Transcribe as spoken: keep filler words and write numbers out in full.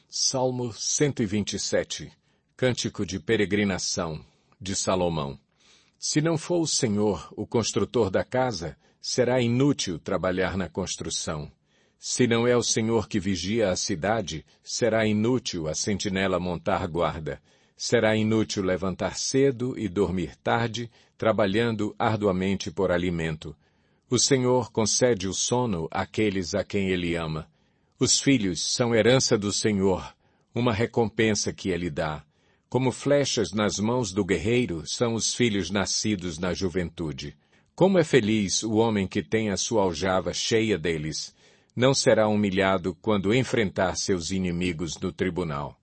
Salmo cento e vinte e sete, Cântico de Peregrinação, de Salomão. Se não for o Senhor o construtor da casa, será inútil trabalhar na construção. Se não é o Senhor que vigia a cidade, será inútil a sentinela montar guarda. Será inútil levantar cedo e dormir tarde, trabalhando arduamente por alimento. O Senhor concede o sono àqueles a quem Ele ama. Os filhos são herança do Senhor, uma recompensa que Ele dá. Como flechas nas mãos do guerreiro são os filhos nascidos na juventude. Como é feliz o homem que tem a sua aljava cheia deles. Não será humilhado quando enfrentar seus inimigos no tribunal.